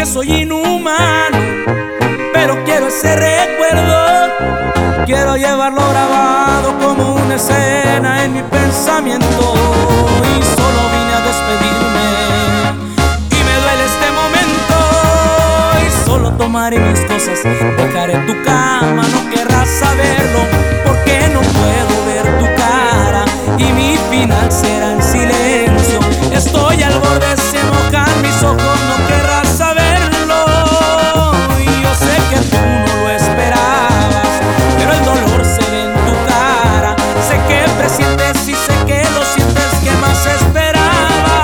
que soy inhumano, pero quiero ese recuerdo, quiero llevarlo grabado como una escena en mi pensamiento. Y solo vine a despedirme y me duele este momento. Y solo tomaré mis cosas, dejaré tu cama, no querrás saberlo, porque no puedo ver tu cara y mi final será en silencio. Estoy al borde, se mojan mis ojos, no querrás saberlo. Y yo sé que tú no lo esperabas, pero el dolor se ve en tu cara. Sé que presientes y sé que lo sientes, que más esperaba.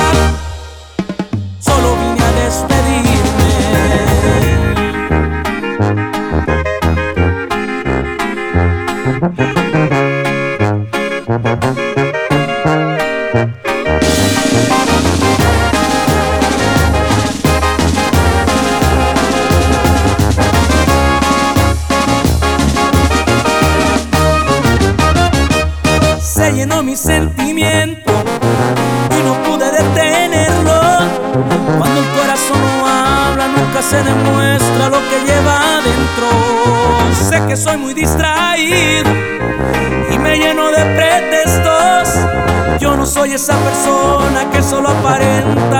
Solo vine a despedirme. Se llenó mi sentimiento y no pude detenerlo. Cuando el corazón no habla, nunca se demuestra lo que lleva adentro. Sé que soy muy distraído y me lleno de pretextos. Yo no soy esa persona que solo aparenta